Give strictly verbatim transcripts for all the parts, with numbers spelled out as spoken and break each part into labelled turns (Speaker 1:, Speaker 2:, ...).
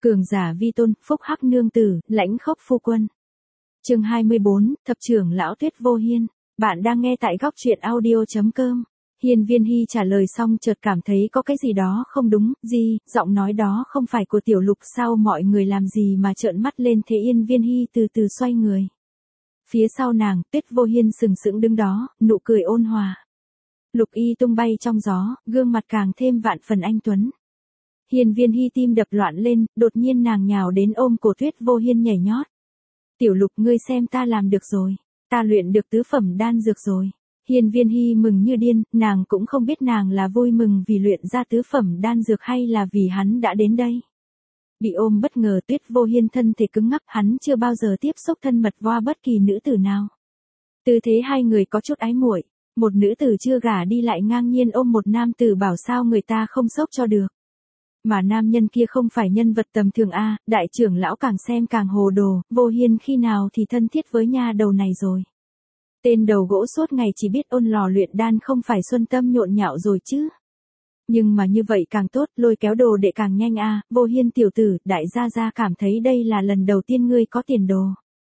Speaker 1: Cường giả vi tôn, phúc hắc nương tử, lãnh khốc phu quân. Chương hai mươi bốn, thập trưởng lão Tuyết Vô Hiên. Bạn đang nghe tại góc truyện audio chấm com. Hiên Viên Hy trả lời xong chợt cảm thấy có cái gì đó không đúng, gì, giọng nói đó không phải của Tiểu Lục sao, mọi người làm gì mà trợn mắt lên thế. Hiên Viên Hy từ từ xoay người. Phía sau nàng, Tuyết Vô Hiên sừng sững đứng đó, nụ cười ôn hòa. Lục y tung bay trong gió, gương mặt càng thêm vạn phần anh tuấn. Hiên Viên Hy tim đập loạn lên, đột nhiên nàng nhào đến ôm cổ Tuyết Vô Hiên nhảy nhót. Tiểu Lục, ngươi xem ta làm được rồi, ta luyện được tứ phẩm đan dược rồi. Hiên Viên Hy mừng như điên, nàng cũng không biết nàng là vui mừng vì luyện ra tứ phẩm đan dược hay là vì hắn đã đến đây. Bị ôm bất ngờ, Tuyết Vô Hiên thân thể cứng ngắc, hắn chưa bao giờ tiếp xúc thân mật qua bất kỳ nữ tử nào. Tư thế hai người có chút ái muội, một nữ tử chưa gả đi lại ngang nhiên ôm một nam tử, bảo sao người ta không sốc cho được. Mà nam nhân kia không phải nhân vật tầm thường a, đại trưởng lão càng xem càng hồ đồ, Vô Hiên khi nào thì thân thiết với nha đầu này rồi. Tên đầu gỗ suốt ngày chỉ biết ôn lò luyện đan, không phải xuân tâm nhộn nhạo rồi chứ. Nhưng mà như vậy càng tốt, lôi kéo đồ đệ càng nhanh a, Vô Hiên tiểu tử, đại gia gia cảm thấy đây là lần đầu tiên ngươi có tiền đồ.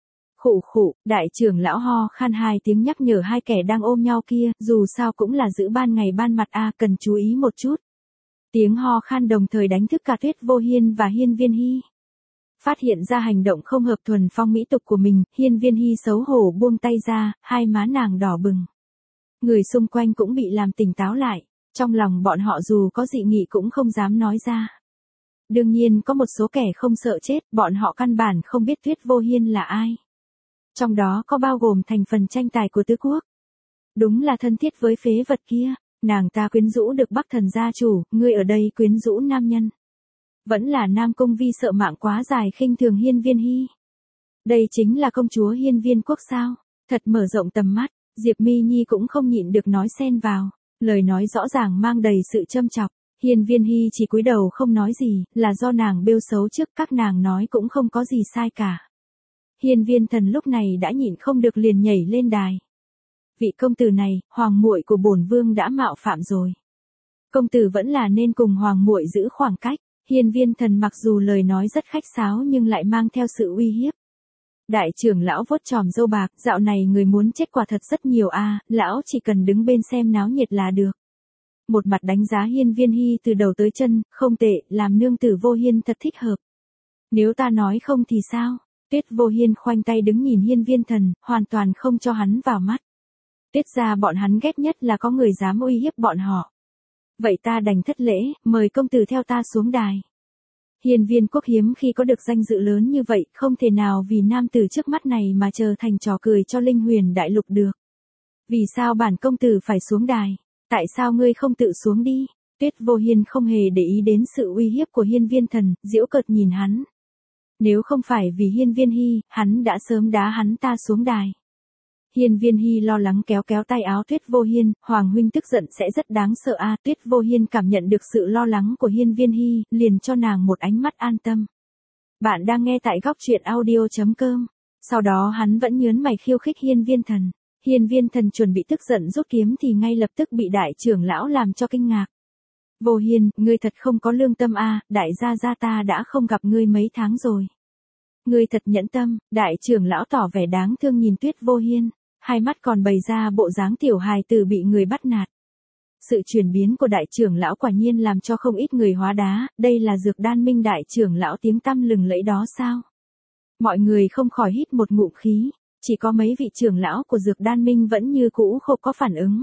Speaker 1: Khụ khụ, đại trưởng lão ho khan hai tiếng nhắc nhở hai kẻ đang ôm nhau kia, dù sao cũng là giữ ban ngày ban mặt a, cần chú ý một chút. Tiếng ho khan đồng thời đánh thức cả Tuyết Vô Hiên và Hiên Viên Hy. Phát hiện ra hành động không hợp thuần phong mỹ tục của mình, Hiên Viên Hy xấu hổ buông tay ra, hai má nàng đỏ bừng. Người xung quanh cũng bị làm tỉnh táo lại, trong lòng bọn họ dù có dị nghị cũng không dám nói ra. Đương nhiên có một số kẻ không sợ chết, bọn họ căn bản không biết Tuyết Vô Hiên là ai. Trong đó có bao gồm thành phần tranh tài của tứ quốc. Đúng là thân thiết với phế vật kia, nàng ta quyến rũ được Bắc Thần gia chủ, ngươi ở đây quyến rũ nam nhân. Vẫn là Nam Cung Vi sợ mạng quá dài khinh thường Hiên Viên Hy. Đây chính là công chúa Hiên Viên quốc sao, thật mở rộng tầm mắt, Diệp Mi Nhi cũng không nhịn được nói xen vào, lời nói rõ ràng mang đầy sự châm chọc. Hiên Viên Hy chỉ cúi đầu không nói gì, là do nàng bêu xấu trước, các nàng nói cũng không có gì sai cả. Hiên Viên Thần lúc này đã nhịn không được liền nhảy lên đài. Vị công tử này, hoàng muội của bổn vương đã mạo phạm rồi. Công tử vẫn là nên cùng hoàng muội giữ khoảng cách. Hiên Viên Thần mặc dù lời nói rất khách sáo nhưng lại mang theo sự uy hiếp. Đại trưởng lão vuốt chòm râu bạc, dạo này người muốn chết quả thật rất nhiều a, lão chỉ cần đứng bên xem náo nhiệt là được. Một mặt đánh giá Hiên Viên Hy từ đầu tới chân, không tệ, làm nương tử Vô Hiên thật thích hợp. Nếu ta nói không thì sao? Tuyết Vô Hiên khoanh tay đứng nhìn Hiên Viên Thần, hoàn toàn không cho hắn vào mắt. Tuyết gia bọn hắn ghét nhất là có người dám uy hiếp bọn họ. Vậy ta đành thất lễ, mời công tử theo ta xuống đài. Hiên Viên quốc hiếm khi có được danh dự lớn như vậy, không thể nào vì nam tử trước mắt này mà trở thành trò cười cho Linh Huyền đại lục được. Vì sao bản công tử phải xuống đài? Tại sao ngươi không tự xuống đi? Tuyết Vô Hiên không hề để ý đến sự uy hiếp của Hiên Viên Thần, giễu cợt nhìn hắn. Nếu không phải vì Hiên Viên Hy, hắn đã sớm đá hắn ta xuống đài. Hiên Viên Hy lo lắng kéo kéo tay áo Tuyết Vô Hiên, hoàng huynh tức giận sẽ rất đáng sợ a. Tuyết Vô Hiên cảm nhận được sự lo lắng của Hiên Viên Hy, liền cho nàng một ánh mắt an tâm. Bạn đang nghe tại góc truyện audio chấm com. Sau đó hắn vẫn nhớn mày khiêu khích Hiên Viên Thần. Hiên Viên Thần chuẩn bị tức giận rút kiếm thì ngay lập tức bị đại trưởng lão làm cho kinh ngạc. Vô Hiên, ngươi thật không có lương tâm a, đại gia gia ta đã không gặp ngươi mấy tháng rồi. Ngươi thật nhẫn tâm, đại trưởng lão tỏ vẻ đáng thương nhìn Tuyết Vô Hiên. Hai mắt còn bày ra bộ dáng tiểu hài tử bị người bắt nạt. Sự chuyển biến của đại trưởng lão quả nhiên làm cho không ít người hóa đá, đây là Dược Đan Minh đại trưởng lão tiếng tăm lừng lẫy đó sao? Mọi người không khỏi hít một ngụm khí, chỉ có mấy vị trưởng lão của Dược Đan Minh vẫn như cũ không có phản ứng.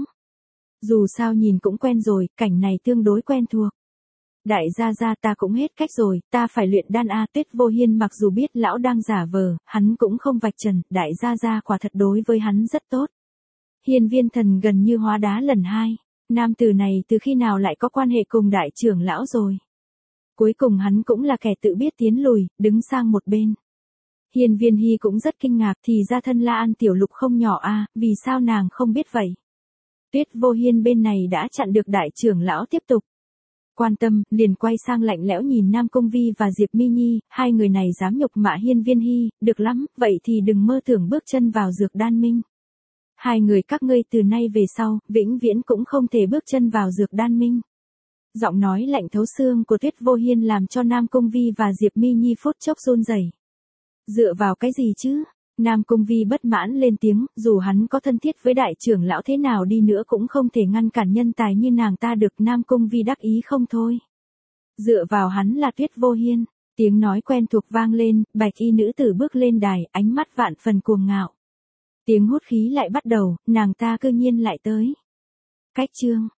Speaker 1: Dù sao nhìn cũng quen rồi, cảnh này tương đối quen thuộc. Đại gia gia ta cũng hết cách rồi, ta phải luyện đan a. Tuyết Vô Hiên mặc dù biết lão đang giả vờ, hắn cũng không vạch trần, đại gia gia quả thật đối với hắn rất tốt. Hiên Viên Thần gần như hóa đá lần hai, nam tử này từ khi nào lại có quan hệ cùng đại trưởng lão rồi. Cuối cùng hắn cũng là kẻ tự biết tiến lùi, đứng sang một bên. Hiên Viên Hy cũng rất kinh ngạc, thì ra thân La An tiểu lục không nhỏ a, vì sao nàng không biết vậy. Tuyết Vô Hiên bên này đã chặn được đại trưởng lão tiếp tục quan tâm, liền quay sang lạnh lẽo nhìn Nam Cung Vi và Diệp Mi Nhi, hai người này dám nhục mạ Hiên Viên Hy, được lắm, vậy thì đừng mơ tưởng bước chân vào Dược Đan Minh. Hai người các ngươi từ nay về sau, vĩnh viễn cũng không thể bước chân vào Dược Đan Minh. Giọng nói lạnh thấu xương của Tuyết Vô Hiên làm cho Nam Cung Vi và Diệp Mi Nhi phút chốc run rẩy. Dựa vào cái gì chứ? Nam Cung Vi bất mãn lên tiếng, dù hắn có thân thiết với đại trưởng lão thế nào đi nữa cũng không thể ngăn cản nhân tài như nàng ta được. Nam Cung Vi đắc ý không thôi. Dựa vào hắn là Tuyết Vô Hiên. Tiếng nói quen thuộc vang lên, bạch y nữ tử bước lên đài, ánh mắt vạn phần cuồng ngạo. Tiếng hút khí lại bắt đầu, nàng ta cư nhiên lại tới. Cách chương